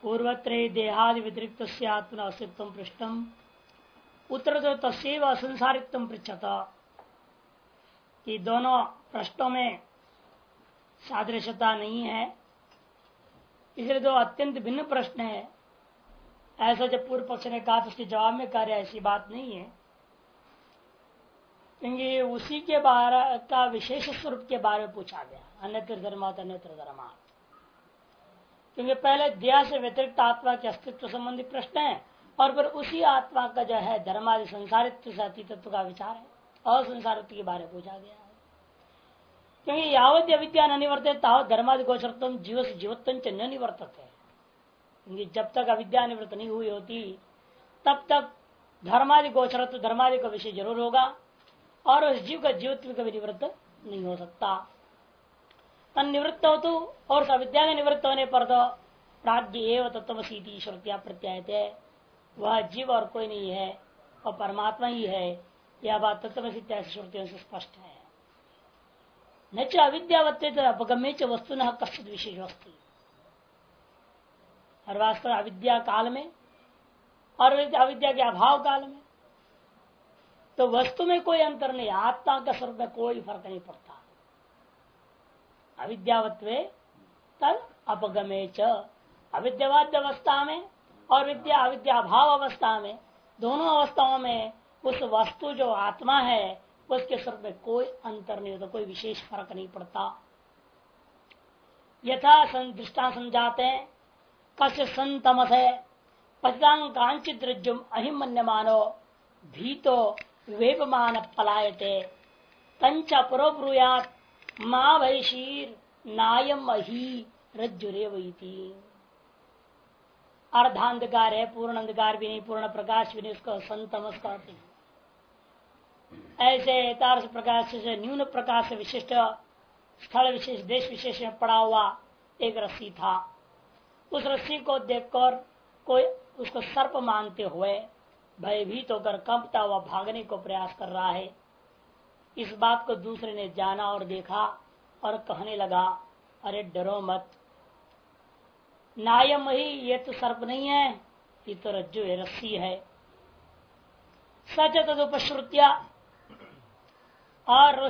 पूर्वत्रय देहादि व्यतिरिक्त आत्मना अस्तित्व पृष्ठम उत्तर तो तस्व असंसारित्व पृछत कि दोनों प्रश्नों में सादृश्यता नहीं है, इसलिए दो अत्यंत भिन्न प्रश्न है। ऐसा जब पूर्व पक्ष ने कहा तो उसके जवाब में कार्य ऐसी बात नहीं है, क्योंकि उसी के बारे का विशेष स्वरूप के बारे में पूछा गया, अन्यत्र धर्मात अन्यत्र धर्मात। क्योंकि पहले देह से व्यतिरिक्त आत्मा के अस्तित्व संबंधी प्रश्न है और फिर उसी आत्मा का जो है धर्मादि संसारित्व से अतीतत्व का विचार है, असंसारित्व के बारे में पूछा गया है। क्योंकि यावत अविद्या न निवर्ते तावत धर्मादि गोचरत्व जीव से जीवत्व न निवर्तते है। क्योंकि जब तक अविद्या निवृत्त नहीं हुई होती तब तक धर्मादि गोचरत्व धर्मादि का विषय जरूर होगा और उस जीव का जीवत्व कभी निवृत्त नहीं हो सकता। तन निवृत्त हो तो और अविद्या के निवृत्त होने पर तो प्राज्ञ एवं तत्वसीति श्रुतियां प्रत्यायते, वह जीव और कोई नहीं है और परमात्मा ही है, यह बात तत्वसीत्या श्रुतियों से स्पष्ट है। न च अविद्यावत्ते अपगम्य च वस्तु न कश्चित विशेष वस्तु। और वास्तव अविद्या काल में और अविद्या के अभाव काल में तो वस्तु में कोई अंतर नहीं, आत्मा का स्वरूप में कोई फर्क नहीं पड़ता। अविद्यावत्वे तद अपगमे च, अविद्यावाद अवस्था में और विद्या अविद्या भाव अवस्था में, दोनों अवस्थाओं में उस वस्तु जो आत्मा है उसके स्वरूप में कोई अंतर नहीं होता, कोई विशेष फर्क नहीं पड़ता। यथा दृष्टा समझाते हैं, कस्य संतमस है पतितांग कांचित रज्जुम अहिमन्य मानो भीतो वेपमान पलायते तंच पुरोब्रूयात मां वैशीर नायम अही रज्जुरेवती। अर्धांधकार है, पूर्ण अंधकार भी नहीं, पूर्ण प्रकाश भी नहीं, उसको संतमस कहते हैं। ऐसे तारस प्रकाश से न्यून प्रकाश से विशिष्ट स्थल विशेष देश विशेष में पड़ा हुआ एक रस्सी था। उस रस्सी को देखकर कोई उसको सर्प मानते हुए भयभीत होकर कंपता हुआ भागने को प्रयास कर रहा है। इस बात को दूसरे ने जाना और देखा और कहने लगा, अरे डरो मत, नायम ही, ये तो सर्प नहीं है, ये तो रज्जु है, रस्सी है। सच तदुपश्रुत्या, और उस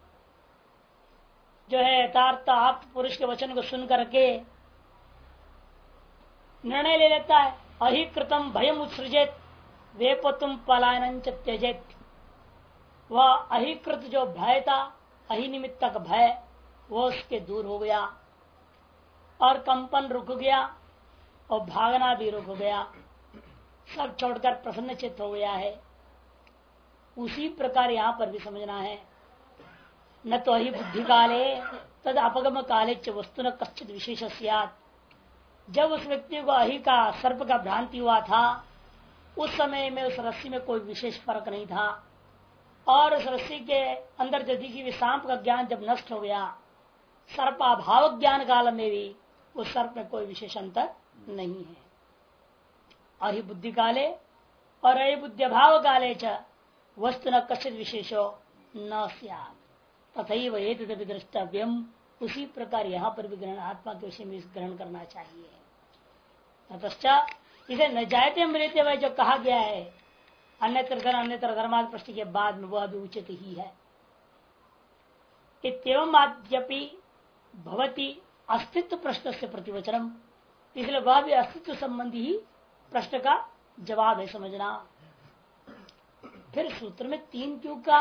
जो है यथार्थ आप पुरुष के वचन को सुन करके निर्णय ले लेता है। अहिकृतम भयम उत्सृजेत वेपतुम पलायन त्यजेत। वह अहिकृत जो भय था, अहिनिमित्तक भय, वो उसके दूर हो गया और कंपन रुक गया और भागना भी रुक गया, सब छोड़कर प्रसन्न चित्त हो गया है। उसी प्रकार यहाँ पर भी समझना है, न तो अहि बुद्धि काले तद अपगम काले च वस्तु न कश्चित विशेष स्यात्। जब उस व्यक्ति को अहि का सर्प का भ्रांति हुआ था उस समय में उस रस्सी में कोई विशेष फर्क नहीं था, और उस रस्सी के अंदर जो दिखी हुई सांप का ज्ञान जब नष्ट हो गया, सर्पाभाव ज्ञान काल में भी उस सर्प में कोई विशेष अंतर नहीं है। अहि बुद्धि काले और अहि बुद्धि भाव काले च वस्तु न कश्चित विशेषो न स्यात् तथैव एतदपि द्रष्टव्यम। उसी प्रकार यहाँ पर भी ग्रहण आत्मा के विषय में ग्रहण करना चाहिए। ततश्च इसे न जायते मृत्य वह जो कहा गया है अन्यत्र धर्माद प्रश्न के बाद में, वह भी उचित ही है। इत्येवं आद्यपि भवति अस्तित्व प्रश्न से प्रतिवचनम, इसलिए वह भी अस्तित्व संबंधी ही प्रश्न का जवाब है, समझना। फिर सूत्र में 3 क्यों का?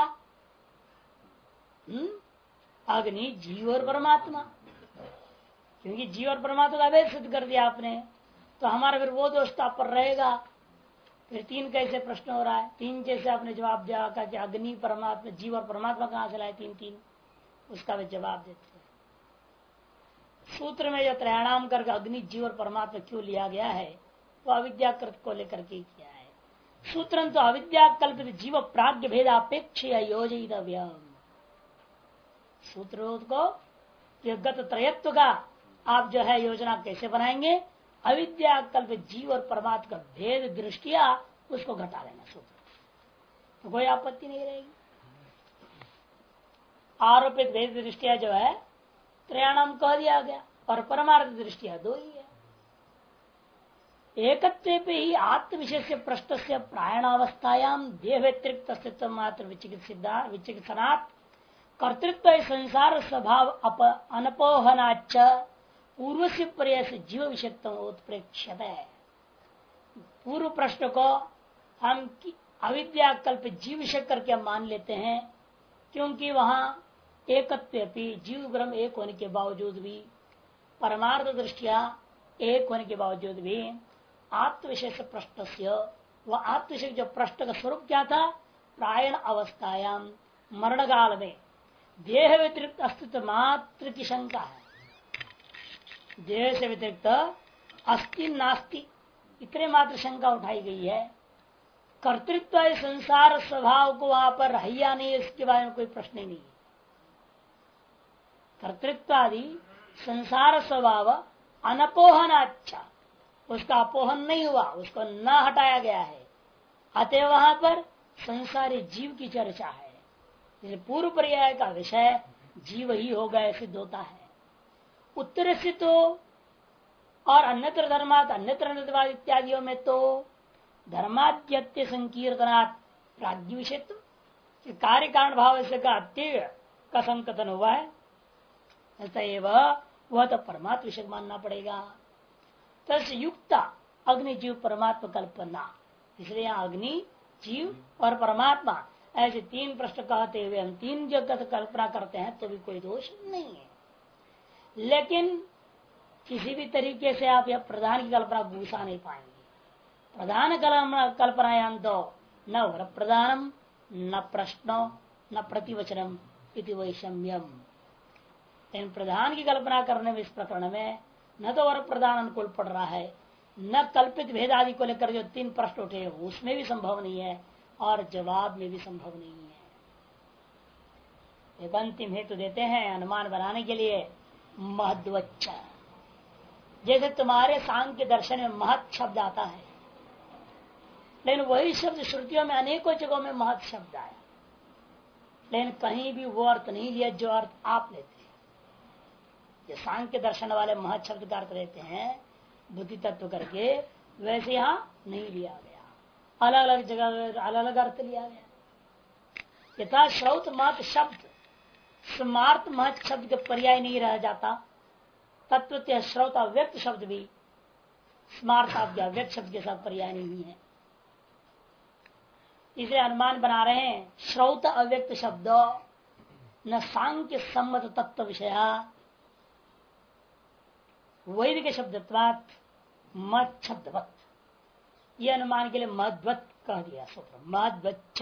अग्नि, जीव और परमात्मा, क्योंकि जीव और परमात्मा का अभेद सिद्ध कर दिया आपने, तो हमारा फिर वो दोष पर रहेगा। फिर 3 कैसे प्रश्न हो रहा है? 3 जैसे आपने जवाब दिया कि अग्नि, परमात्मा, जीव और परमात्मा कहाँ से लाए 3-3, उसका भी जवाब देते हैं। सूत्र में जो त्रयाणाम करके अग्नि, जीव और परमात्मा क्यों लिया गया है, वो अविद्याकृत को लेकर के किया है। सूत्र तो अविद्या कल्पित जीव प्राज्ञ भेदापेक्ष योजितव्य। सूत्र को गत त्रयत्व का आप जो है योजना कैसे बनाएंगे? अविद्या कल्पित जीव और परमात्मा का भेद दृष्टिया उसको घटा लेना सूत्र, तो कोई आपत्ति नहीं रहेगी। आरोपित भेद दृष्टिया जो है त्रयाणाम कह दिया गया और परमार्थ दृष्टिया 2 ही है। एकत्वे पे ही आत्म विशेष प्रश्न से प्रायणावस्थायाम देह व्यतिरिक्त अस्तित्व मात्र विचिकित्सनात् कर्तृत्व संसार स्वभाव अनपोहनाच पूर्व से प्रयास जीव विषयत्व उत्प्रेक्षित है। पूर्व प्रश्न को हम अविद्या कल्प जीव विषय करके मान लेते हैं, क्योंकि वहां एकत्व जीव ब्रह्म एक होने के बावजूद भी, परमार्थ दृष्टिया एक होने के बावजूद भी आत्मविशेष प्रश्न से वह आत्मविशेष जो प्रश्न का स्वरूप क्या था, प्रायण अवस्थायाम मरण काल में देह व्यतिरिक्त अस्तित्व मात्र की शंका है। देह से व्यतिरिक्त अस्ति नास्ति इतने मात्र शंका उठाई गई है। कर्तृत्व संसार स्वभाव को वहां पर है या नहीं, इसके बारे में कोई प्रश्न नहीं है। कर्तृत्व आदि संसार स्वभाव अनपोहनाच्छा, उसका अपोहन नहीं हुआ, उसको न हटाया गया है। अतः वहां पर संसारी जीव की चर्चा है। पूर्व पर्याय का विषय जीव ही होगा सिद्ध होता है। उत्तर से तो और अन्यत्र धर्मात अन्यत्र निर्वाद इत्यादियों में तो धर्माद्यत्य संकीर्तनात् प्राज्ञ विषयत्व कार्य कारण भाव से का अत्यय का संकथन हुआ है, ऐसा वह तो परमात्म विषय मानना पड़ेगा। तस् युक्ता अग्नि जीव परमात्मा कल्पना, इसलिए यहाँ अग्नि जीव और परमात्मा ऐसे तीन प्रश्न कहते हुए हम तीन जगत कल्पना करते हैं तो भी कोई दोष नहीं है। लेकिन किसी भी तरीके से आप यह प्रधान की कल्पना घुसा नहीं पाएंगे। प्रधान कल्पनायां तो न वर प्रधानम न प्रश्नो न प्रतिवचनम इति वैषम्यम। लेकिन प्रधान की कल्पना करने में इस प्रकरण में न तो वर प्रधान अनुकूल पड़ रहा है, न कल्पित भेद आदि को लेकर जो तीन प्रश्न उठे उसमें भी संभव नहीं है और जवाब में भी संभव नहीं है। एक अंतिम हेतु देते हैं अनुमान बनाने के लिए, महद्वच्च। जैसे तुम्हारे सांख्य दर्शन में महत् शब्द आता है, लेकिन वही शब्द श्रुतियों में अनेकों जगहों में महत् शब्द आया, लेकिन कहीं भी वो अर्थ नहीं लिया जो अर्थ आप लेते हैं। ये सांख्य दर्शन वाले महत् शब्द का अर्थ लेते हैं बुद्धि तत्व करके, वैसे यहां नहीं लिया गया, अलग अलग जगह अलग अलग अर्थ लिया गया। यथा श्रौत महत् शब्द स्मार्त महत् शब्द के पर्याय नहीं रह जाता, तत्व श्रौत अव्यक्त शब्द भी स्मार्त अव्यक्त शब्द के साथ पर्याय नहीं है। इसलिए अनुमान बना रहे हैं श्रौत अव्यक्त शब्द न सांख्य सम्मत तत्व विषय वैदिक शब्दत्वात् मत शब्दवत, यह अनुमान के लिए मध्वत कह दिया सूत्र। मध्वच्छ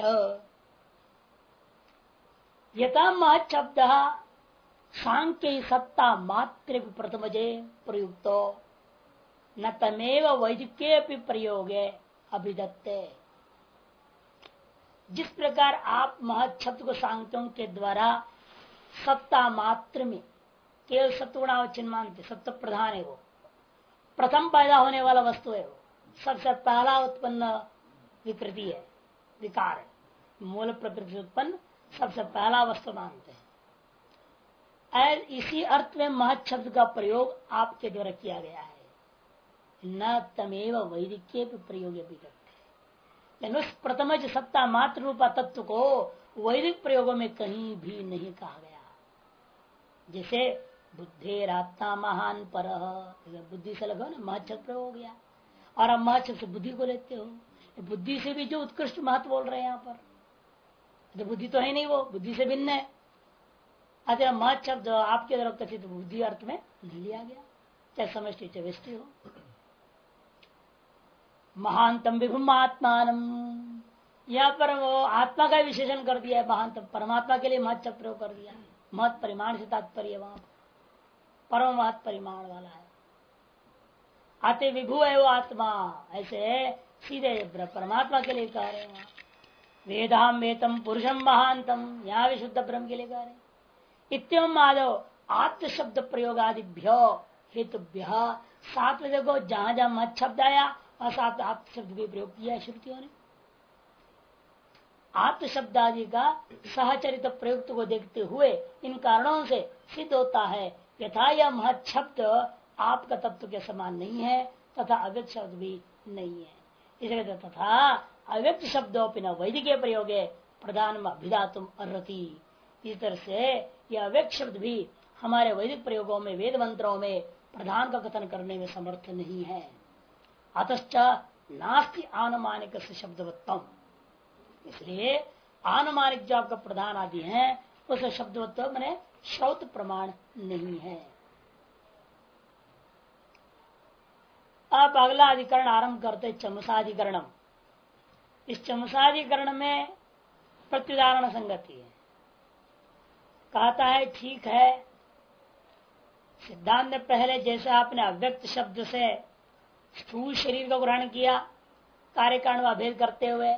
यथा महत् शब्द सांख्य सत्ता मात्र प्रथमजे प्रयुक्तो न तमेव वैदिके प्रयोगे अभिदत्ते। जिस प्रकार आप महत् शब्द को सांख्यों के द्वारा सत्ता मात्र में केवल सत्वगुणावचिन्ह मानते, सत्व प्रधान है, वो प्रथम पैदा होने वाला वस्तु है, वो सबसे पहला उत्पन्न विकृति है, विकार है, मूल प्रकृति से उत्पन्न सबसे पहला वस्तु मानते हैं। इसी अर्थ में महत् शब्द का प्रयोग आपके द्वारा किया गया है। न तमेव वैदिक प्रयोग भी करते, लेकिन उस प्रथम सत्ता मात्र रूपा तत्व को वैदिक प्रयोगों में कहीं भी नहीं कहा गया। जैसे बुद्धेरात्मा महान पर, बुद्धि से लगा ना महत् शब्द प्रयोग हो गया, और आप महत् शब्द से बुद्धि को लेते हो, बुद्धि से भी जो उत्कृष्ट महत्व बोल रहे हैं यहाँ पर, तो बुद्धि तो है नहीं, वो बुद्धि से भिन्न है। अतः महत् शब्द आपके द्वारा कथित बुद्धि अर्थ में नहीं लिया गया, चाहे समष्टि चाहे व्यष्टि हो। महानतम विभुम आत्मानम, यहाँ पर वो आत्मा का विशेषण कर दिया है, महानतम परमात्मा के लिए महत् शब्द प्रयोग कर दिया। महत् परिमाण से तात्पर्य वहां परम महत् परिमाण वाला है। आते विभु है वो आत्मा, ऐसे सीधे परमात्मा के लिए कह रहे हैं। वेदाम वेतम पुरुषम महानतम, यहाँ भी शुद्ध ब्रह्म के लिए कह रहे हैं। इत्यम माधव आत्म शब्द प्रयोग आदिभ्यो हेतुभ्य, साथ में देखो जहां जहां महत् शब्द आया और साथ आत्म शब्द भी प्रयोग किया है श्रुतियों ने। आत्म शब्द आदि का सहचरित प्रयुक्त को देखते हुए इन कारणों से सिद्ध होता है यथा यह महत् शब्द आपका तत्व के समान नहीं है, तथा अव्यक्त शब्द भी नहीं है। इसलिए तथा अव्यक्त शब्दों न वैदिक प्रयोगे प्रधान अभिधातुम अर्हति। इस तरह से यह अव्यक्त शब्द भी हमारे वैदिक प्रयोगों में वेद मंत्रों में प्रधान का कथन करने में समर्थ नहीं है। अतश्च नास्ति आनुमानिक शब्दवत्तम, इसलिए आनुमानिक जो आपका प्रधान आदि है उस शब्दवत्व मैंने श्रौत प्रमाण नहीं है। अब अगला अधिकरण आरंभ करते चमसाधिकरणम। इस चमसाधिकरण में प्रत्युदाहरण संगति है। कहता है ठीक है, सिद्धांत ने पहले जैसे आपने अव्यक्त शब्द से स्थूल शरीर को ग्रहण किया कार्य कारण व भेद करते हुए,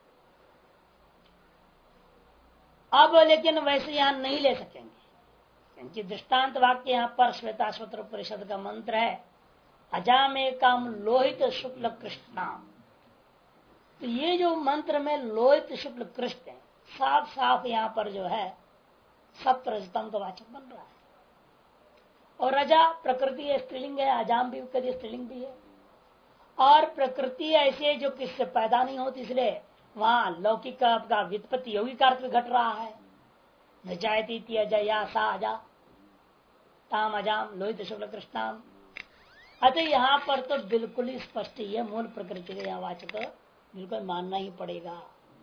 अब लेकिन वैसे यहां नहीं ले सकेंगे, क्योंकि दृष्टांत वाक्य यहाँ पर श्वेताश्वतर परिषद का मंत्र है अजामेकाम लोहित शुक्ल कृष्णाम। तो ये जो मंत्र में लोहित शुक्ल कृष्ण है, साफ साफ यहाँ पर जो है सप्तरजतम का वाचक बन रहा है। और रजा प्रकृति है, स्त्रीलिंग है, अजाम भी कभी स्त्रीलिंग भी है। और प्रकृति ऐसी है जो किससे पैदा नहीं होती, इसलिए वहां लौकिक का व्युत्पत्ति यौगिक अर्थ में घट रहा है। न जायती अजया सा अजा ताम अजाम लोहित शुक्ल कृष्णाम। अतः यहाँ पर तो बिल्कुल ही स्पष्ट ही है, मूल प्रकृति का यहाँ वाचक बिल्कुल मानना ही पड़ेगा।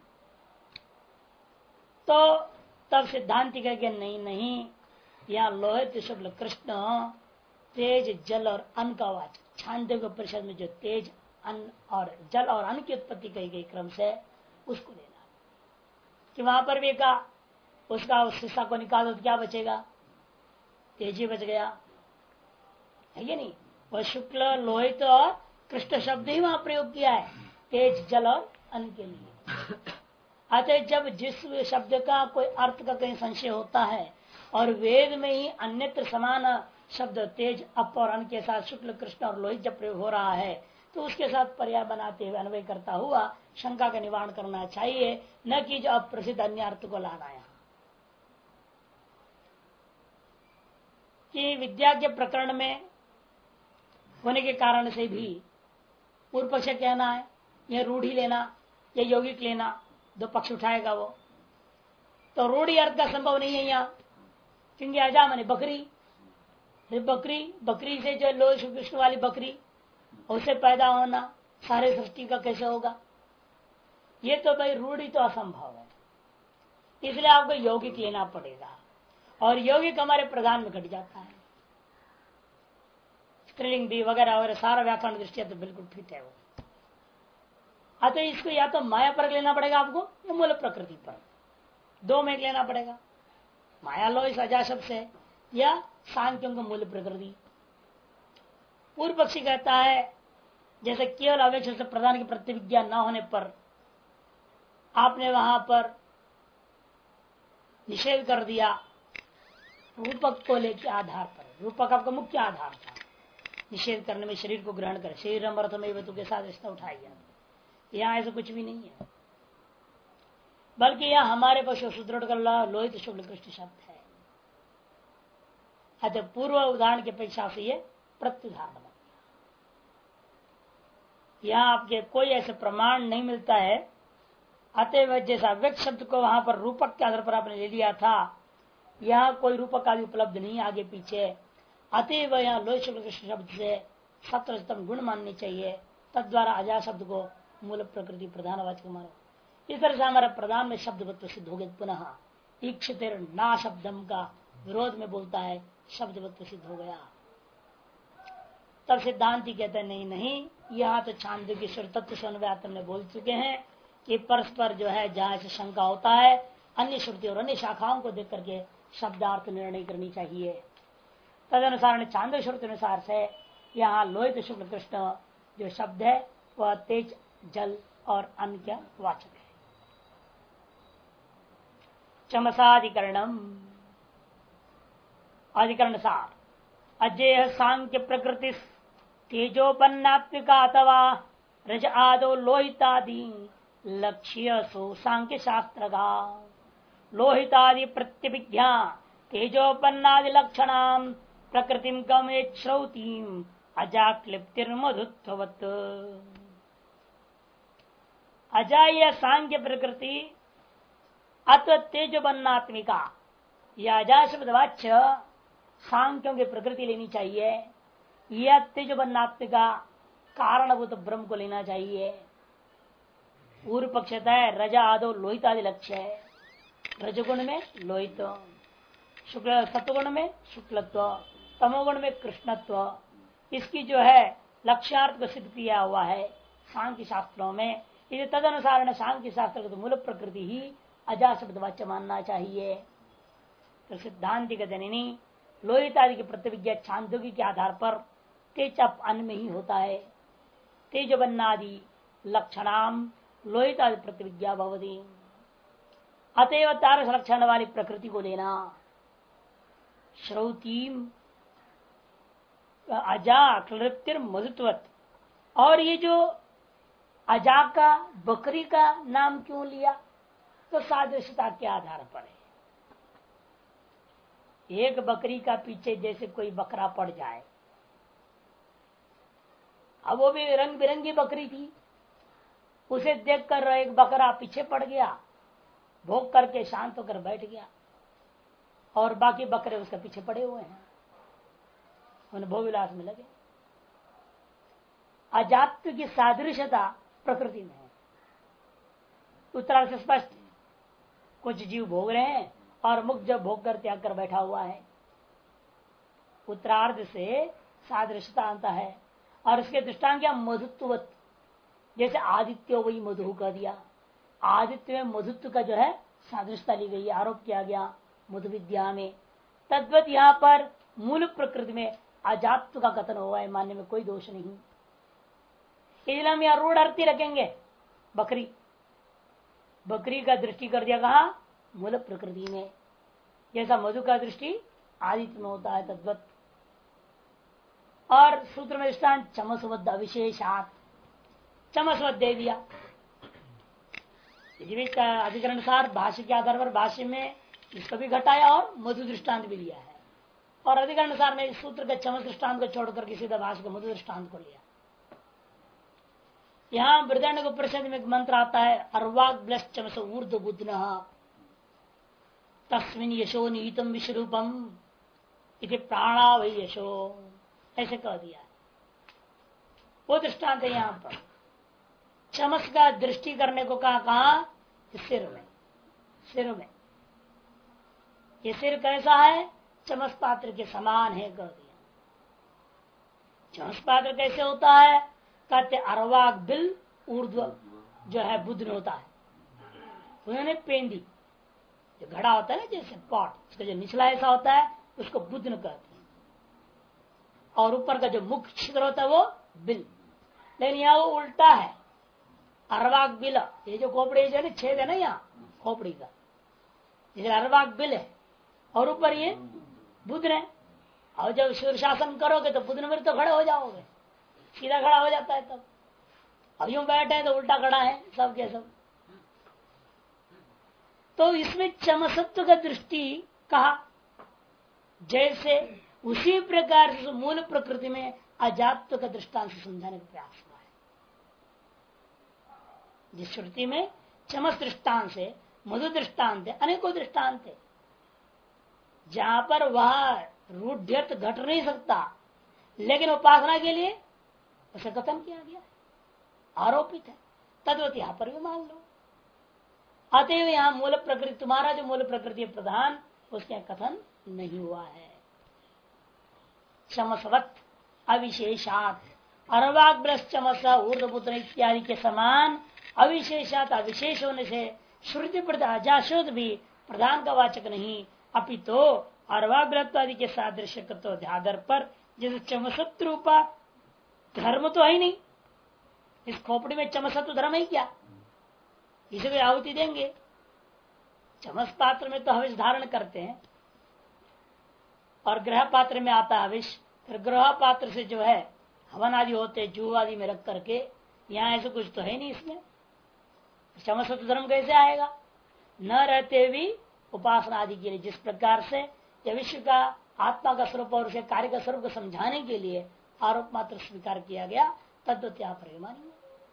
तो तब सिद्धांति कहेंगे नहीं नहीं, यहाँ लोहित शुक्ल कृष्ण तेज जल और अन्न का वाचक। छांदोग्य परिषद में जो तेज अन्न और जल और अन्न की उत्पत्ति कही गई क्रम से उसको लेना कि वहां पर भी कहा उसका उस हिस्सा को निकाल दो क्या बचेगा, तेज ही बच गया है ये नहीं। वह शुक्ल लोहित और कृष्ण शब्द ही वहां प्रयोग किया है तेज जल और अन्न के लिए। अतः जब जिस शब्द का कोई अर्थ का कहीं संशय होता है और वेद में ही अन्यत्र समान शब्द तेज अप और अन्न के साथ शुक्ल कृष्ण और लोहित जब प्रयोग हो रहा है तो उसके साथ पर्याय बनाते हुए अन्वय करता हुआ शंका का निवारण करना चाहिए, न कि जो अप्रसिद्ध अन्य अर्थ को लाना है। कि विद्या के प्रकरण में होने के कारण से भी पूर्व पक्ष कहना है यह रूढ़ी लेना या यौगिक लेना, दो पक्ष उठाएगा वो। तो रूढ़ी अर्थ का संभव नहीं है यहाँ, क्योंकि अजा माने बकरी, बकरी से जो लोह कृष्ण वाली बकरी उसे पैदा होना सारे सृष्टि का कैसे होगा, ये तो भाई रूढ़ी तो असंभव है। इसलिए आपको यौगिक लेना पड़ेगा और यौगिक हमारे प्रधान में घट जाता है। स्त्रीलिंग भी वगैरह वगैरह सारा व्याकरण दृष्टिया तो बिल्कुल फिट है वो। अतः इसको या तो माया पर लेना पड़ेगा आपको या मूल प्रकृति पर, दो में लेना पड़ेगा। माया लो इस अजा शब्द से या सांख्यों को मूल प्रकृति। पूर्व पक्षी कहता है जैसे केवल अवेक्ष से प्रधान की प्रतिविज्ञा न होने पर आपने वहां पर निषेध कर दिया रूपक को लेकर आधार पर। रूपक आपका मुख्य आधार था, निषेध करने में शरीर को ग्रहण कर शरीर अमृतमय वस्तु के साथ रिश्ता उठाया गया। यहाँ ऐसा कुछ भी नहीं है, बल्कि यहाँ हमारे पास सुदृढ़ कर लोहित शुक्ल कृष्ण शब्द है। अतः पूर्व उदाहरण की अपेक्षा से ये प्रत्युदाहरण बन गया। यहाँ आपके कोई ऐसे प्रमाण नहीं मिलता है। अतः जैसा अव्यक्त शब्द को वहां पर रूपक के आधार पर आपने ले लिया था, यहाँ कोई रूपक आदि उपलब्ध नहीं आगे पीछे। अतएव यहाँ लोहित शुक्ल कृष्ण शब्द से सप्तम गुण माननी चाहिए, तद्वारा अजा शब्द को मूल प्रकृति प्रधान वाचक मानो। इस तरह से हमारा प्रधान में शब्दवत्व सिद्ध हो गया। पुनः इक्षितर ना शब्दम का विरोध में बोलता है शब्दवत्व सिद्ध हो गया। तब सिद्धांति कहते हैं नहीं नहीं, यहाँ तो छांदोग्य की तत्व संव्यात में बोल चुके हैं कि परस्पर जो है जहां से शंका होता है अन्य श्रुति और अन्य शाखाओं को देख करके शब्दार्थ निर्णय करनी चाहिए। तदनुसार छांदोग्य श्रुति अनुसार से यहाँ लोहित शुक्ल कृष्ण जो शब्द है वह तेज जल और अन्न का वाचक है। चमसाधिकरणम अधिकरण सार अजेय सांख्य प्रकृति तेजोपन्नात्मिका अथवा रज आदो लोहितादि लक्ष्य सो सांख्य शास्त्र का लोहितादि प्रत्यभिज्ञा तेजोपन्नादि लक्षणाम प्रकृतिम गमेत श्रौतीम अजा क्लिप्तिर्मधुत्ववत्। अजा यह सांख्य प्रकृति अत तेजोबन्नात्मिका, यह अजा शब्द वाच्य सांख्यों की प्रकृति लेनी चाहिए। यह तेजोबन्नात्मिका कारणभूत ब्रह्म को लेना चाहिए। पूर्व पक्षता है रजा आदो लोहित आदि लक्ष्य है। रजगुण में लोहित, शुक्ल सत्वगुण में शुक्लत्व, तमोगुण में कृष्णत्व, इसकी जो है लक्ष्यार्थ को सिद्ध किया हुआ है सांख्य शास्त्रों में। इसे तदनुसार सांख्य शास्त्र मूल प्रकृति ही अजा शब्द वाच्य मानना चाहिए। तो सिद्धांतिक जननी लोहित आदि की प्रतिविज्ञा छांदोगी के आधार पर तेज अन्न में ही होता है। तेजबन्नादि लक्षणाम लोहित आदि प्रतिविज्ञा भवती। अतएव तारस लक्षण वाली प्रकृति को लेना। श्रौतीम अजा क्लृप्तिर मधुत्वत। और ये जो अजा का बकरी का नाम क्यों लिया, तो सादृश्यता के आधार पर है। एक बकरी का पीछे जैसे कोई बकरा पड़ जाए, अब वो भी रंग बिरंगी बकरी थी, उसे देखकर एक बकरा पीछे पड़ गया, भोग करके शांत होकर बैठ गया और बाकी बकरे उसके पीछे पड़े हुए हैं, उन्हें भोग विलास में लगे। अजात्व की सादृश्यता प्रकृति में है। उत्तरार्थ से स्पष्ट, कुछ जीव भोग रहे हैं और मुक्त जब भोग कर त्याग कर बैठा हुआ है। उत्तरार्ध से सादृश्यता आता है। और उसके दृष्टांत क्या, मधुत्ववत। जैसे आदित्य वही मधु कह दिया, आदित्य में मधुत्व का जो है सादृश्यता ली गई, आरोप किया गया मधु विद्या में। तद्वत यहाँ पर मूल प्रकृति में अजात्व का कथन हुआ है, मानने में कोई दोष नहीं। इसलिए हम यहाँ रूढ़ अर्थी रखेंगे। बकरी बकरी का दृष्टि कर दिया कहा, मूल प्रकृति में। जैसा मधु का दृष्टि आदित्य में होता है तद्वत। और सूत्र में दृष्टांत चमसवद्ध अविशेषात, चमसवद दे दिया। अधिकरणानुसार भाष्य के आधार पर भाष्य में इसको भी घटाया और मधु दृष्टांत भी लिया है। और अधिकरणानुसार में इस सूत्र के चमस दृष्टांत को छोड़कर सीधा भाष्य के मधु दृष्टांत को लिया। यहाँ वृदारण्यक उपनिषद में एक मंत्र आता है, अर्वाग ब्लस चमस ऊर्ध्व बुद्ध तस्मिन यशो निहितम विश्वरूपम इति प्राणा वही यशो, ऐसे कह दिया। वो दृष्टांत है यहाँ पर। चमस का दृष्टि करने को कहा सिर में। सिर में ये सिर कैसा है, चमस पात्र के समान है कह दिया। चमस पात्र कैसे होता है, कहते अरवाग बिल ऊर्ध्व जो है बुद्ध होता है। उन्होंने पेंदी जो घड़ा होता है ना, जैसे पॉट, उसका जो निचला ऐसा होता है उसको बुद्ध कहते हैं, और ऊपर का जो मुख्य छिद्र होता है वो बिल। लेकिन यहाँ वो उल्टा है, अरवाग बिल। ये जो खोपड़ी जो छेद है ना यहाँ खोपड़ी का, ये अरवाग बिल है और ऊपर ये बुद्ध है। और जब शीर्षासन करोगे तो बुद्ध में तो खड़े हो जाओगे, सीधा खड़ा हो जाता है तब। अब यूं बैठे हैं तो उल्टा खड़ा है सब के सब। तो इसमें चमसत्व का दृष्टि कहा, जैसे उसी प्रकार से मूल प्रकृति में अजात्व का दृष्टांत से समझाने का प्रयास हुआ है। जिस श्रुति में चमस दृष्टांत से मधु दृष्टांत है, अनेकों दृष्टांत है, जहां पर वह रूढ़्यर्थ घट नहीं सकता, लेकिन उपासना के लिए उसे कथन किया गया है, आरोपित है। तद्वत यहां पर भी मान लो। अतएव यहाँ मूल प्रकृति, तुम्हारा जो मूल प्रकृति प्रधान, उसके कथन नहीं हुआ है। चमसवत अविशेषात, अरवाग चमस ऊर्ध्वपुत्र इत्यादि के समान अविशेषात अविशेष होने से श्रुति अजाशोध भी प्रधान का वाचक नहीं, अपितो अरवाग्रत्व आदि के सादृश्य आधार पर जैसे चमसत्व रूपा धर्म तो है नहीं, इस खोपड़ी में चमसत्व धर्म है क्या, इसे भी आहुति देंगे। चमस पात्र में तो हविष धारण करते हैं और ग्रह पात्र में आता है हविष, फिर ग्रह पात्र से जो है हवन आदि होते जू आदि में रख करके, यहाँ ऐसे कुछ तो है नहीं इसमें। चमसत्व धर्म कैसे आएगा, न रहते हुए उपासना आदि के लिए। जिस प्रकार से विश्व का आत्मा का स्वरूप और उसके कार्य का स्वरूप को समझाने के लिए आरोप मात्र स्वीकार किया गया, तद्वत्या परिमानी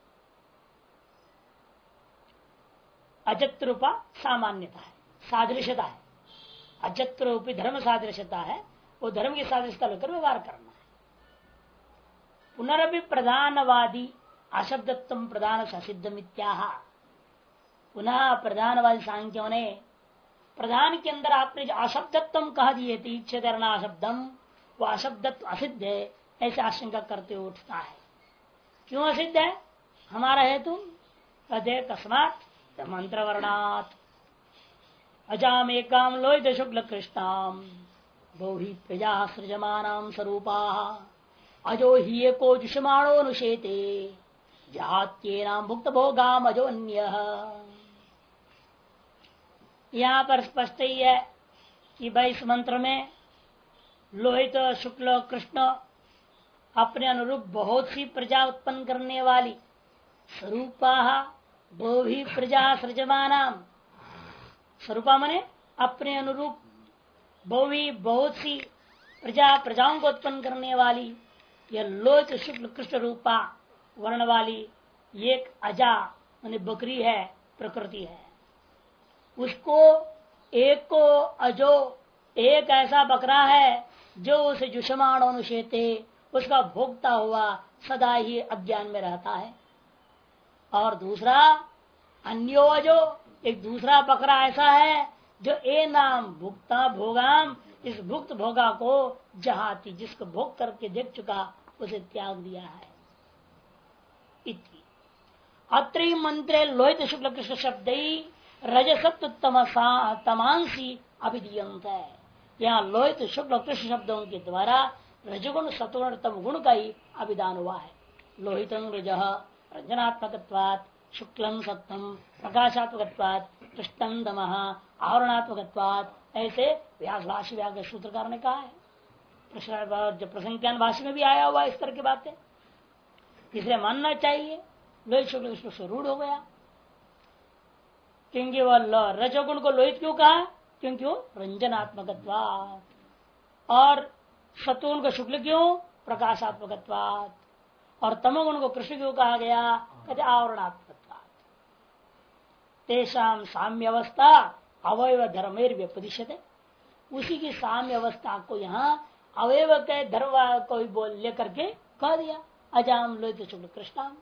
अजत रूपा सामान्यता है, सादृश्यता है। अजत रूपी धर्म सादृश्यता है, वो धर्म की सादृश्यता लेकर व्यवहार करना है। पुनरअपि प्रधानवादी अशब्दत्व प्रधान सिद्ध मित्याह, पुनः प्रधानवादी सांख्यों ने प्रधान के अंदर आपने जो अशब्दत्व कह दिए थे, इच्छेदरना अशब्दम, वो अशब्दत्व असिद्ध है ऐसे आशंका करते उठता है। क्यों असिद्ध है हमारा हेतु? कहते कस्मात मंत्र वर्णात अजाम एकाम लोहित शुक्ल कृष्णाम बहु प्रजा सृजमानाम स्वरूपा अजो ही एको जुषमाणो अनुशेते जात्येनाम भुक्त भोगाम अजोन्य। यहाँ पर स्पष्ट ही है कि भाई इस मंत्र में लोहित शुक्ल कृष्ण अपने अनुरूप बहुत सी प्रजा उत्पन्न करने वाली स्वरूपा बहुवी प्रजा सृजमानाम, स्वरूपा मने अपने अनुरूप बहुवी बहुत सी प्रजाओं को उत्पन्न करने वाली यह लोहित शुक्ल कृष्ण रूपा वर्ण वाली एक अजा माने बकरी है, प्रकृति है। उसको एक को अजो, एक ऐसा बकरा है जो उसे जुषमाण अनुशेते, उसका भोगता हुआ सदा ही अज्ञान में रहता है। और दूसरा अन्यो अजो, एक दूसरा बकरा ऐसा है जो ए नाम भुक्ता भोगाम, इस भुक्त भोगा को जहाती, जिसको भोग करके देख चुका उसे त्याग दिया है। अत्रि मंत्रे लोहित शुक्ल कृष्ण शब्द रजसत्व तमांसी अभिधीयंत है। यहाँ लोहित शुक्ल कृष्ण शब्दों के द्वारा रजगुण सत्वगुण तम गुण का ही अभिधान हुआ है। लोहितं रजः रंजनात्मकत्वात्, शुक्लम सत्वम प्रकाशात्मकत्वात्, कृष्णं दमः आवरणात्मकत्वात्, ऐसे व्यास भाष्य व्याग सूत्रकार ने कहा है। प्रसंख्यान भाष्य में भी आया हुआ इस तरह की बातें, इसलिए मानना चाहिए लोहित शुक्ल कृष्ण से रूढ़ हो गया। क्योंकि वह रजोगुण को लोहित क्यों कहा? क्योंकि वो रंजनात्मकत्वात्, और सत्वगुण को शुक्ल क्यों? प्रकाशात्मकत्वात्, और तमोगुण को कृष्ण क्यों कहा गया? कहते आवरणात्मकत्वात्। तेषाम साम्य अवस्था अवयव धर्मेर व्यपदिश्यते, उसी की साम्य अवस्था को यहाँ अवयव के धर्म को बोल लेकर के कह दिया। अजाम लोहित शुक्ल कृष्णाम,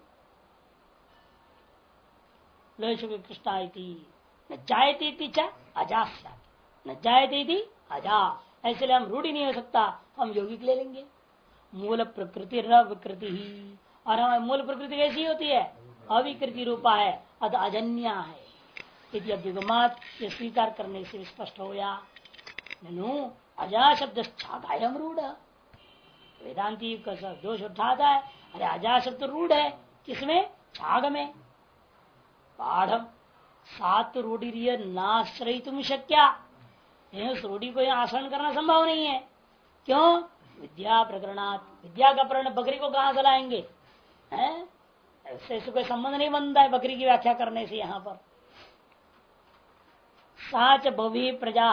लोहित शुक्ल कृष्णा न जायते च अजास्या, न जायते अजा, ऐसे हम रूढ़ी नहीं हो सकता, हम यौगिक ले लेंगे। मूल प्रकृति विकृति ही, और हमारी मूल प्रकृति कैसी होती है? अविकृति रूपा है, अत अजन्या है। यदि अभ्युगमात ये स्वीकार करने से स्पष्ट हो गया। ननु अजा शब्द छागायम रूढ़, वेदांति का दोष उठाता है, अरे अजा शब्द रूढ़ है किसमें? छाग में। पाढ़म सात रूढ़ी नाश्रय तुम शक्या, उस रूढ़ी को यहाँ आश्रय करना संभव नहीं है। क्यों? विद्या प्रकरणात्, विद्या का प्रकरण बकरी को कहाँ से लाएंगे? ऐसे कोई संबंध नहीं बनता है बकरी की व्याख्या करने से। यहाँ पर साच भवी प्रजा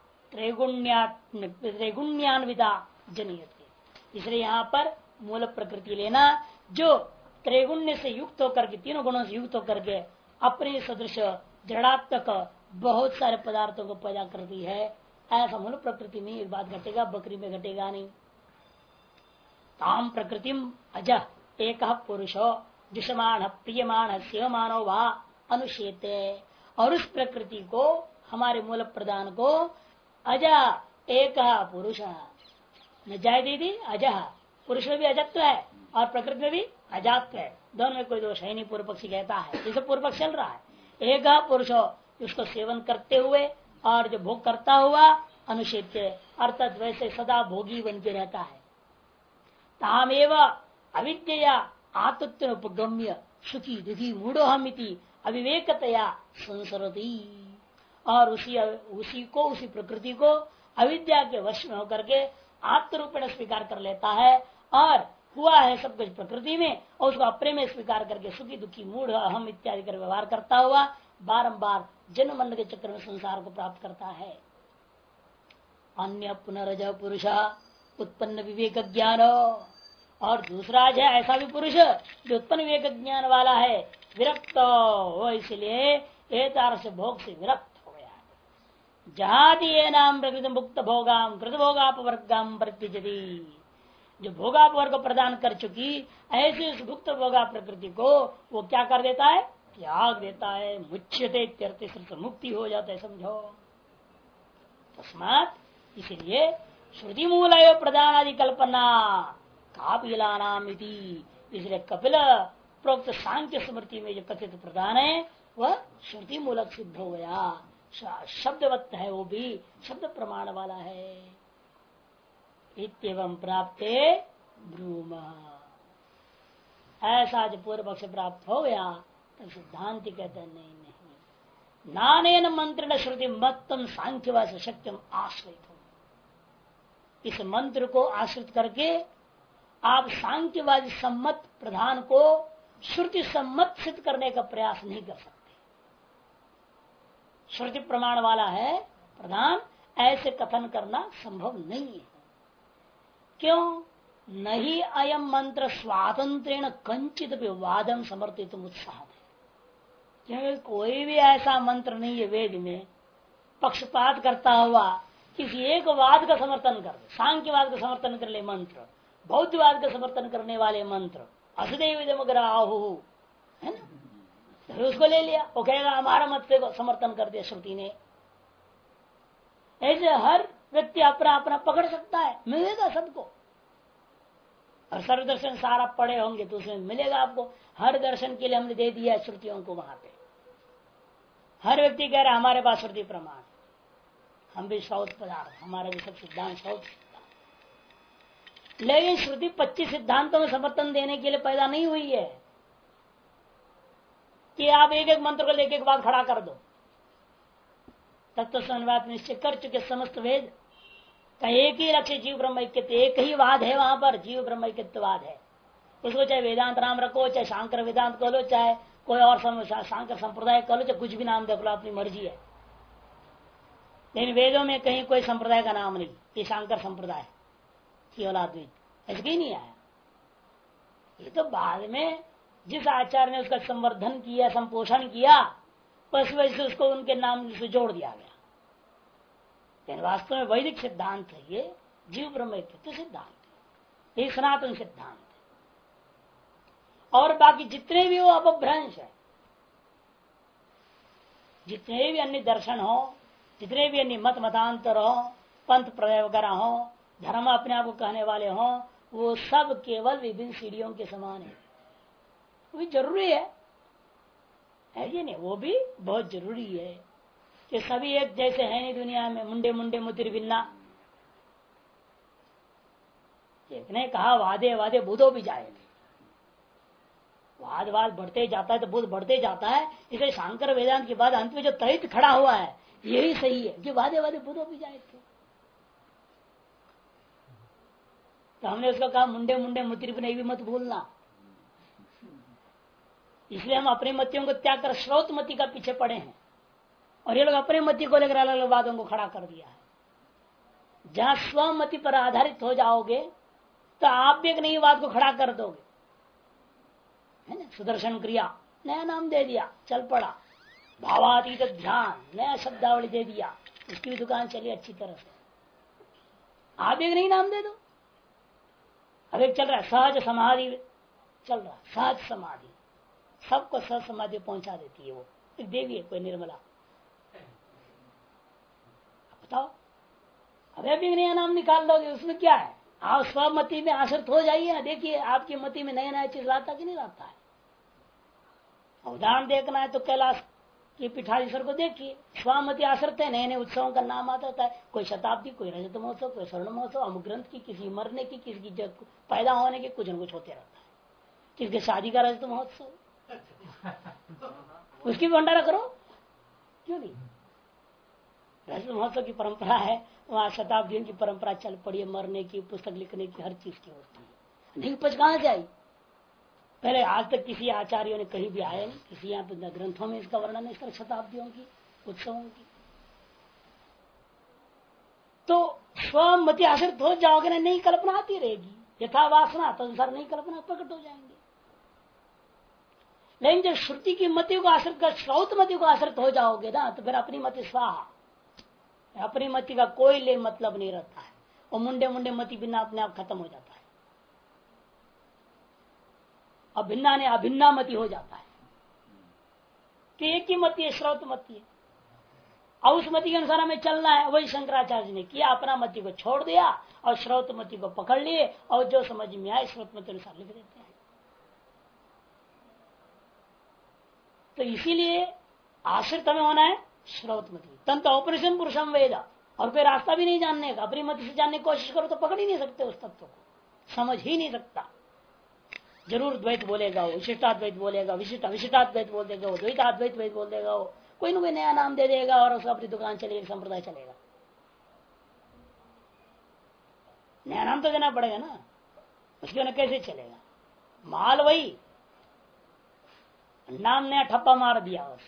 त्रैगुण्यान्विता जनियते, इसलिए यहाँ पर मूल प्रकृति लेना जो त्रैगुण्य से युक्त होकर के, तीनों गुणों से युक्त होकर के अपने सदृश जड़ात्मक बहुत सारे पदार्थों को पैदा करती है, ऐसा मूल प्रकृति में एक बात घटेगा, बकरी में घटेगा नहीं। ताम प्रकृतिम अज एक पुरुषो जुषमाण प्रियमाण सेवमानो वा अनुशेते, और उस प्रकृति को, हमारे मूल प्रधान को अजा एक पुरुष न जाय दीदी अजह, पुरुष में भी अजत्व है और प्रकृति में भी अजात्व है, दोनों में कोई दोष है नहीं, पूर्व पक्षी कहता है। जैसे पूर्व पक्ष चल रहा है, एक पुरुषो उसको सेवन करते हुए और जो भोग करता हुआ अनुशेत्य, अर्थात वैसे सदा भोगी बन के रहता है। तामेव अविद्या आत्मत्व उपगम्य सुखी दुखी मूढ़ोहमिति अविवेकतया संसरती, और उसी प्रकृति को अविद्या के वश में होकर के आत्मरूपेण स्वीकार कर लेता है, और हुआ है सब कुछ प्रकृति में, और उसको अपने में स्वीकार करके सुखी दुखी मूढ़ अहम इत्यादि कर व्यवहार करता हुआ बारंबार जन्म मरण के चक्र में संसार को प्राप्त करता है। अन्य पुनरज पुरुष उत्पन्न विवेक ज्ञान, और दूसरा जो है ऐसा भी पुरुष जो उत्पन्न विवेक ज्ञान वाला है, विरक्त वो इसलिए एक से भोग से विरक्त हो गया है। जहादी ये नाम प्रकृति मुक्त भोगाम कृत भोगापवर्गाम प्रत्यजति, जो भोगापवर्ग प्रदान कर चुकी ऐसे उस भुक्त भोगा प्रकृति को वो क्या कर देता है, त्याग देता है। मुच्यते मुक्ति हो जाता है, समझो। तस्मात इसलिए श्रुति मूल प्रदान आदि कल्पना कापिला नाम, इसलिए कपिल प्रोक्त सांख्य स्मृति में जो कथित प्रदान है वह श्रुति मूलक सिद्ध हो गया, शब्दवत्त है, वो भी शब्द प्रमाण वाला है। इत्येवं प्राप्ते ब्रूम, ऐसा जो पूर्व पक्ष प्राप्त हो गया तब सिद्धांति कहते हैं नहीं नहीं, नानेन मंत्र श्रुति मत्तम सांख्यवास शक्यम आश्रित हो। इस मंत्र को आश्रित करके आप सांख्यवादी सम्मत प्रधान को श्रुति सम्मत सिद्ध करने का प्रयास नहीं कर सकते। श्रुति प्रमाण वाला है प्रधान, ऐसे कथन करना संभव नहीं है। क्यों? नहीं अयम मंत्र स्वातंत्रेण कंचित वादम समर्थित उत्साह है। क्योंकि कोई भी ऐसा मंत्र नहीं है वेद में पक्षपात करता हुआ किसी एक वाद का समर्थन कर, सांख्यवाद का समर्थन कर ले मंत्र, बौद्धवाद का समर्थन करने वाले मंत्र, असदेव है ना, तो उसको ले लिया, वो कहेगा हमारा मत से समर्थन कर दिया श्रुति ने। ऐसे हर व्यक्ति अपना अपना पकड़ सकता है, मिलेगा सबको। और सर्वदर्शन सारा पढ़े होंगे तो उसमें मिलेगा आपको। हर दर्शन के लिए हमने दे दिया श्रुतियों को वहां पे। हर व्यक्ति कह रहा है हमारे पास श्रुति प्रमाण, हम भी शौच पदार्थ, हमारा भी सब सिद्धांत शौच। लेकिन श्रुति 25 सिद्धांतों में समर्थन देने के लिए पैदा नहीं हुई है कि आप एक एक मंत्र को लेके एक बात खड़ा कर दो। तत्व संवाद निश्चय कर चुके समस्त वेद का एक ही लक्ष्य जीव ब्रह्म ऐक्यत्व, एक ही वाद है वहां पर, जीव ब्रह्म ऐक्यत्ववाद है। उसको चाहे वेदांत नाम रखो, चाहे शांकर वेदांत कह लो, चाहे कोई और शांकर संप्रदाय कह लो, चाहे कुछ भी नाम देख लो, अपनी मर्जी है। लेकिन वेदों में कहीं कोई संप्रदाय का नाम नहीं, ये शांकर संप्रदाय केवल आदमी ऐसे कहीं नहीं आया। ये तो बाद में जिस आचार्य ने उसका संवर्धन किया, संपोषण किया, बस वजह से उसको उनके नाम से जोड़ दिया गया। लेकिन वास्तव में वैदिक सिद्धांत है ये, जीव ब्रह्म ऐक्यत्व सिद्धांत, ये सनातन सिद्धांत है। और बाकी जितने भी वो अपभ्रंश है, जितने भी अन्य दर्शन हो, जितने भी अन्य मत मतांतर हो, पंथ प्रदय वगैरह हो, धर्म अपने आप को कहने वाले हो, वो सब केवल विभिन्न सीढ़ियों के समान है। वो भी जरूरी है ये नहीं, वो भी बहुत जरूरी है कि सभी एक जैसे है नहीं दुनिया में। मुंडे मुंडे मुतिर बिन्ना, एक ने कहा वादे वादे बुधो भी जाए। वाद वाद बढ़ते जाता है तो बुध बढ़ते जाता है। इसे शांकर वेदांत के बाद अंत में जो तहित खड़ा हुआ है यही सही है कि वादे वादे बुधो भी जाए। तो हमने उसको कहा मुंडे मुंडे मुतिर नहीं भी मत भूलना। इसलिए हम अपने मतियों को त्याग कर स्रोत मति का पीछे पड़े हैं, और ये लोग अपने मति को लेकर अलग अलग वादों को खड़ा कर दिया है। जहां स्वमति पर आधारित हो जाओगे तो आप भी एक नई बात को खड़ा कर दोगे, है ना। सुदर्शन क्रिया नया नाम दे दिया, चल पड़ा। भावातीत ध्यान नया शब्दावली दे दिया, उसकी भी दुकान चली अच्छी तरह से। आप एक नई नाम दे दो। अब एक चल रहा है सहज समाधि, चल रहा सहज समाधि, सबको सहज समाधि पहुंचा देती है। वो एक देवी है कोई निर्मला, बताओ। अब भी नया नाम निकाल दोगे, उसमें क्या है। आप स्वमति में आश्रित हो जाइए, देखिए आपकी मति में नया नया चीज लाता कि नहीं लाता है। उदाहरण देखना है तो कैलाश की पीठाधीश्वर को देखिए, स्वामति आश्रित है, नए नए उत्सवों का नाम आता है। कोई शताब्दी, कोई रजत महोत्सव, कोई स्वर्ण महोत्सव, अमुक ग्रंथ की, किसी मरने की, किसी की पैदा होने की, कुछ न कुछ होते रहता है। किसके शादी का रजत महोत्सव, उसकी भी भंडारा करो, क्यों नहीं। रजत महोत्सव की परंपरा है, वहां शताब्दियों की परंपरा चल पड़ी है, मरने की, पुस्तक लिखने की, हर चीज की होती है। नहीं उपज कहां से आई। पहले आज तक किसी आचार्यों ने कहीं भी आया नहीं, किसी यहाँ पे ग्रंथों में इसका वर्णन है, इस तरह शताब्दियों की उत्सवों की। तो स्वमति आश्रित हो जाओगे ना, नई कल्पना आती रहेगी। यथा वासना तदनुसार नहीं कल्पना प्रकट हो जाएंगे। लेकिन जब श्रुति की मति को आश्रित कर श्रौत मति को आश्रित हो जाओगे ना, तो फिर अपनी मति स्वाहा, अपनी मति का कोई ले मतलब नहीं रहता है। वो मुंडे मुंडे मति बिना अपने आप खत्म हो जाता है, अभिन्ना ने अभिन्ना मति हो जाता है। कि एक ही मति है, श्रौत मति है, और उस मति के अनुसार हमें चलना है। वही शंकराचार्य ने किया, अपना मति को छोड़ दिया और श्रौत मति को पकड़ लिए, और जो समझ में आए श्रौत मति अनुसार लिख देते हैं। तो इसीलिए आश्रित हमें होना है श्रौत मति। तंत्र ऑपरेशन पुरुषम वेद, और कोई रास्ता भी नहीं जानने का, अपनी मति से जानने की कोशिश करो तो पकड़ ही नहीं सकते उस तत्व को, समझ ही नहीं सकता। जरूर द्वैत बोलेगा वो, विशिष्टाद्वैत बोलेगा, विशिष्टाद्वैत बोल देगा वो, द्वैताद्वैत बोल देगा वो, कोई ना कोई नया नाम दे देगा और उसका अपनी दुकान चलेगी, संप्रदाय चलेगा। नया नाम तो देना पड़ेगा ना, उसके बिना कैसे चलेगा। माल वही, नाम नया ठप्पा मार दिया उसने।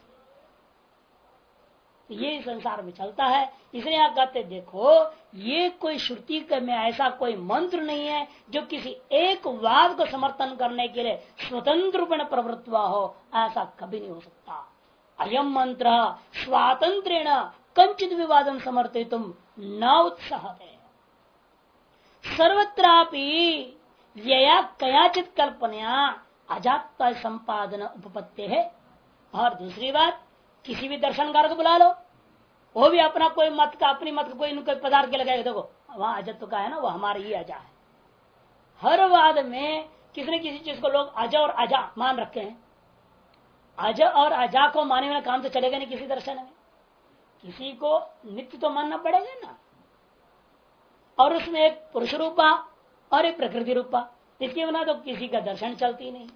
ये संसार में चलता है। इसलिए आप कहते देखो, ये कोई श्रुति में ऐसा कोई मंत्र नहीं है जो किसी एक वाद को समर्थन करने के लिए स्वतंत्र रूप में प्रवृत्त हुआ हो, ऐसा कभी नहीं हो सकता। अयम मंत्र स्वातंत्रेण कंचित विवादम समर्थितुम न उत्साहते सर्वत्रापि यया कयाचित कल्पनया अजात्ता संपादन उपपत्ति है। और दूसरी बात, किसी भी दर्शनकार को बुला लो, वो भी अपना कोई मत का, अपनी मत का कोई पदार्थ के लगाएगा। देखो वहां अजत्व का है ना, वो हमारा ही अजा है। हर वाद में किसी न किसी चीज को लोग अज और अजा मान रखे हैं। अज और अजा को माने वाला काम तो चलेगा नहीं किसी दर्शन में, किसी को नित्य तो मानना पड़ेगा ना। और उसमें एक पुरुष रूपा और एक प्रकृति रूपा, इसके बिना तो किसी का दर्शन चलती नहीं।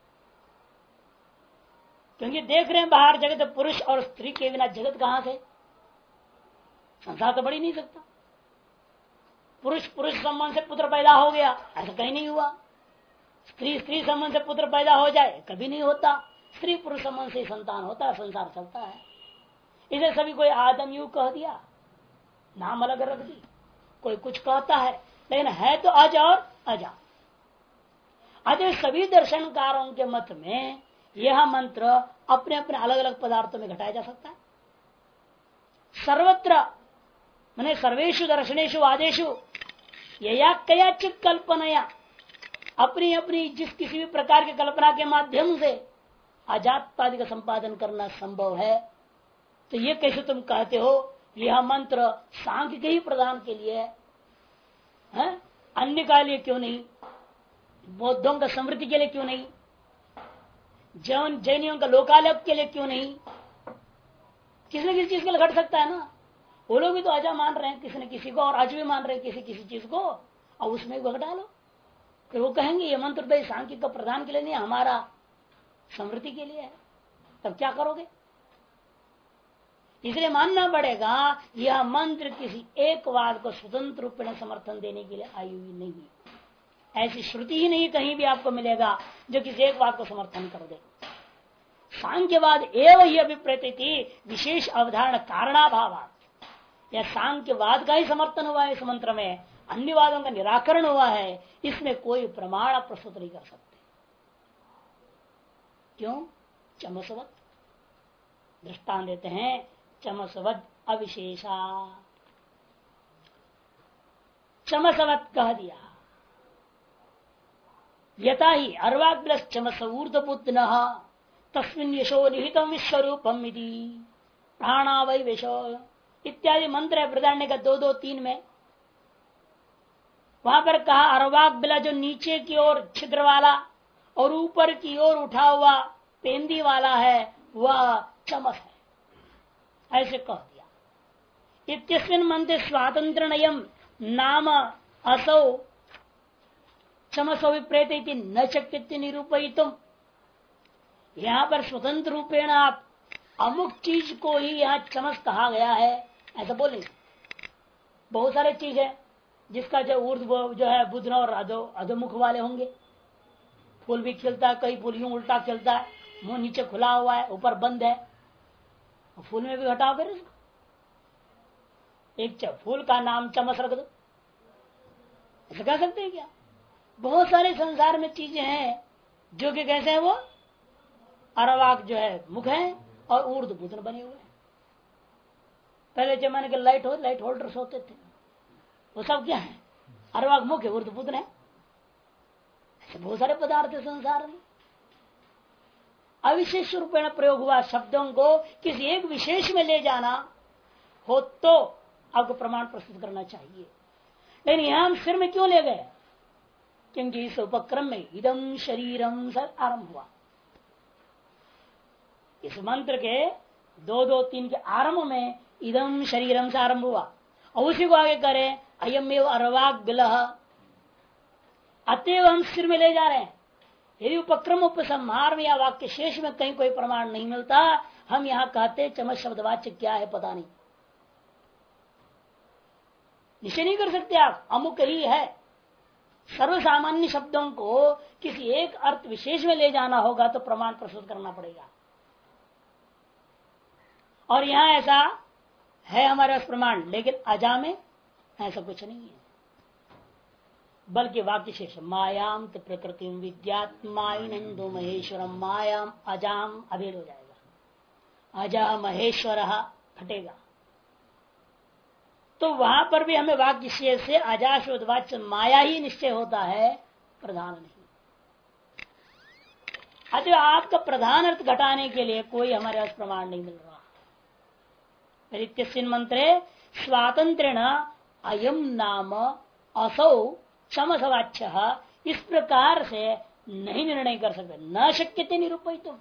क्योंकि देख रहे हैं बाहर जगत, पुरुष और स्त्री के बिना जगत कहां से, संसार तो बढ़ ही नहीं सकता। पुरुष पुरुष संबंध से पुत्र पैदा हो गया, ऐसा कहीं नहीं हुआ। स्त्री स्त्री संबंध से पुत्र पैदा हो जाए, कभी नहीं होता। स्त्री पुरुष संबंध से संतान होता है, संसार चलता है। इसे सभी कोई आदम यू कह दिया, नाम अलग रख दी, कोई कुछ कहता है, लेकिन है तो अज और अजा। अतः सभी दर्शनकारों के मत में यह मंत्र अपने अपने अलग अलग पदार्थों में घटाया जा सकता है। सर्वत्र माने सर्वेषु दर्शनेषु आदेशु यया कयाचित कल्पनया, अपनी अपनी जिस किसी भी प्रकार की कल्पना के माध्यम से अजात्तादि का संपादन करना संभव है। तो ये कैसे तुम कहते हो यह मंत्र सांख्य के ही प्रदान के लिए है, अन्य का लिए क्यों नहीं, बौद्धों का समृद्धि के लिए क्यों नहीं, जैनियों का लोकालय के लिए क्यों नहीं। किसी न किसी चीज के लिए घट सकता है ना। वो लोग भी तो अजा मान रहे हैं किसी न किसी को, और अज भी मान रहे हैं किसी किसी चीज को, और उसमें घटा डालो। फिर वो कहेंगे ये मंत्र तो सांख्य का प्रधान के लिए नहीं, हमारा समृद्धि के लिए है। तब क्या करोगे। इसलिए मानना पड़ेगा यह मंत्र किसी एक वाद को स्वतंत्र रूप में समर्थन देने के लिए आई हुई नहीं। ऐसी श्रुति ही नहीं कहीं भी आपको मिलेगा जो किसी एक वाद को समर्थन कर दे। सांख्यवाद एवं ही अभिप्रेत विशेष अवधारण कारणाभावात, यह सांख्यवाद का ही समर्थन हुआ है इस मंत्र में, अन्य वादों का निराकरण हुआ है, इसमें कोई प्रमाण प्रस्तुत नहीं कर सकते। क्यों? चमसवत दृष्टान देते हैं, चमसवत अविशेषा, चमसवत कह दिया। यथा ही अर्वाग प्लस चमस ऊर्धपुत्र तस्मिन यशो निहितम विश्वरूपम प्राणा वै विशो इत्यादि मंत्र है बृहदारण्य का 2-2-3 में। वहां पर कहा अर्वाग बिला जो नीचे की ओर छिद्र वाला और ऊपर की ओर उठा हुआ पेंदी वाला है वह चमस है, ऐसे कह दिया। इत्यस्मिन् मंत्र स्वातंत्र नयम नाम असौ चमसो विप्रेत न शक्य निरूपयितुम। यहाँ पर स्वतंत्र रूपेण आप अमुक चीज को ही यहाँ चमस कहा गया है ऐसा बोलेंगे। बहुत सारे चीज है जिसका जो ऊर्ध जो है बुधन और अधोमुख वाले होंगे। फूल भी खिलता है, कई फूल यूं उल्टा खिलता है, मुंह नीचे खुला हुआ है ऊपर बंद है, फूल में भी घटाओ फिर उसको। एक फूल का नाम चमस रख दो, ऐसा कह सकते हैं क्या? बहुत सारे संसार में चीजें हैं जो कि कैसे है वो अरवाक जो है मुख है और ऊर्ध बुधन बने हुए हैं। पहले जमाने के लाइट होल्डर्स होते थे, वो सब क्या है अरवाक मुख है, ऊर्ध बुधन है। ऐसे बहुत सारे पदार्थ है संसार में। अविशेष रूपेण प्रयोग हुआ शब्दों को किसी एक विशेष में ले जाना हो तो आपको प्रमाण प्रस्तुत करना चाहिए। लेकिन यहां हम सिर में क्यों ले गए? क्योंकि इस उपक्रम में इदम शरीरम से आरंभ हुआ। इस मंत्र के 2-2-3 के आरंभ में इदम शरीरम से आरंभ हुआ और उसी को आगे करें अयमेव अरवाक बिलह, अतएव हम सिर में ले जा रहे हैं। यदि उपक्रम उपसंहार में या वाक्य शेष में कहीं कोई प्रमाण नहीं मिलता, हम यहां कहते चमच शब्दवाच्य क्या है पता नहीं, निश्चय नहीं कर सकते आप अमुक ही है। सर्वसामान्य शब्दों को किसी एक अर्थ विशेष में ले जाना होगा तो प्रमाण प्रस्तुत करना पड़ेगा। और यहां ऐसा है हमारे पास प्रमाण, लेकिन अजा में ऐसा कुछ नहीं है। बल्कि वाक्य शेष मायाम तो प्रकृति विद्यात्माइनंदो महेश्वरम मायाम अजाम अभेद हो जाएगा, अजा महेश्वर घटेगा। तो वहां पर भी हमें वाक्य शेष से अजाशोधवाच्य माया ही निश्चय होता है, प्रधान नहीं। अतः आपका प्रधान अर्थ घटाने के लिए कोई हमारे पास प्रमाण नहीं मिल रहा। मंत्रे स्वातंत्रेण अयम नाम असौ समसवाच्य, इस प्रकार से नहीं निर्णय कर सकते, न शक्यते निरूपयितुम।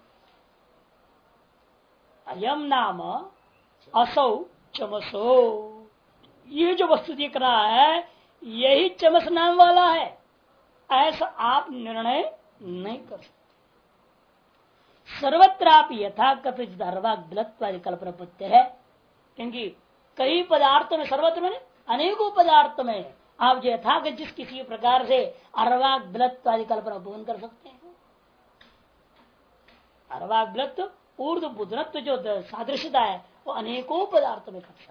अयम नाम असौ चमसो, ये जो वस्तु दिख रहा है यही चमस नाम वाला है, ऐसा आप निर्णय नहीं कर सकते। सर्वत्रापि यथा कथित अर्वाग्लत्वादि कल्पना पत्य है, क्योंकि कई पदार्थों में, सर्वत्र में अनेकों पदार्थों में आप जो यथागत जिस किसी प्रकार से अर्वाग्लत्वादि कल्पना बोध कर सकते हैं। अर्वाग्लत्व ऊर्ध बुधनत्व जो सादृश्यता है वो अनेकों पदार्थों में घट सकता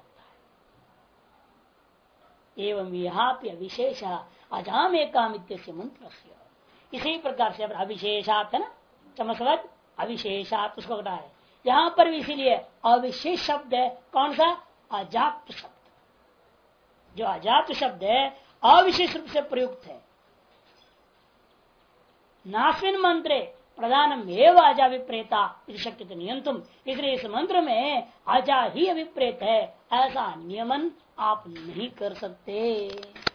है। एवं यहाँ पे विशेष अजाम एकामित्य से मंत्र, इसी प्रकार से अविशेषात है ना, चमसवत अविशेषात उसको घटा है। यहां पर भी इसीलिए अविशेष शब्द है, कौन सा? अजात शब्द। जो अजात शब्द है अविशेष रूप से प्रयुक्त है। नास्मिन मंत्रे प्रधानम एवं अजा विप्रेता शक्य नियंतुम, इसलिए इस मंत्र में अजा ही अभिप्रेत है, ऐसा नियमन आप नहीं कर सकते।